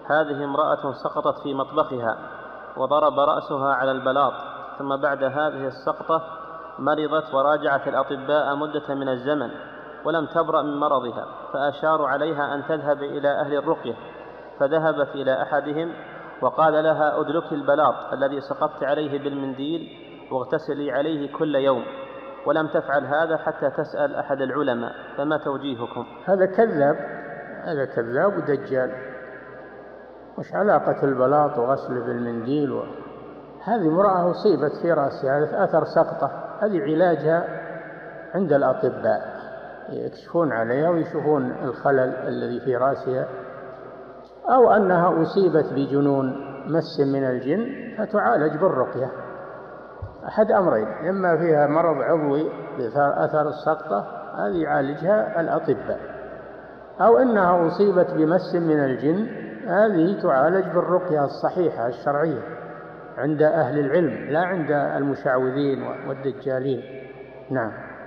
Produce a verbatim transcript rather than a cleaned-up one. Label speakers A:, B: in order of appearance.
A: هذه امرأة سقطت في مطبخها وضرب رأسها على البلاط، ثم بعد هذه السقطة مرضت وراجعت الأطباء مدة من الزمن ولم تبرأ من مرضها، فأشاروا عليها أن تذهب إلى أهل الرقية، فذهبت إلى أحدهم وقال لها أدلكي البلاط الذي سقطت عليه بالمنديل واغتسلي عليه كل يوم، ولم تفعل هذا حتى تسأل أحد العلماء، فما توجيهكم؟
B: هذا كذاب، هذا كذاب ودجال. وش علاقة البلاط وغسله بالمنديل و... هذه امرأة أصيبت في رأسها أثر سقطة، هذه علاجها عند الأطباء، يكشفون عليها ويشوفون الخلل الذي في رأسها، أو أنها أصيبت بجنون مس من الجن فتعالج بالرقية، أحد أمرين، إما فيها مرض عضوي بأثر السقطة هذه يعالجها الأطباء، أو أنها أصيبت بمس من الجن هذه تعالج بالرقية الصحيحة الشرعية عند أهل العلم لا عند المشعوذين والدجالين. نعم.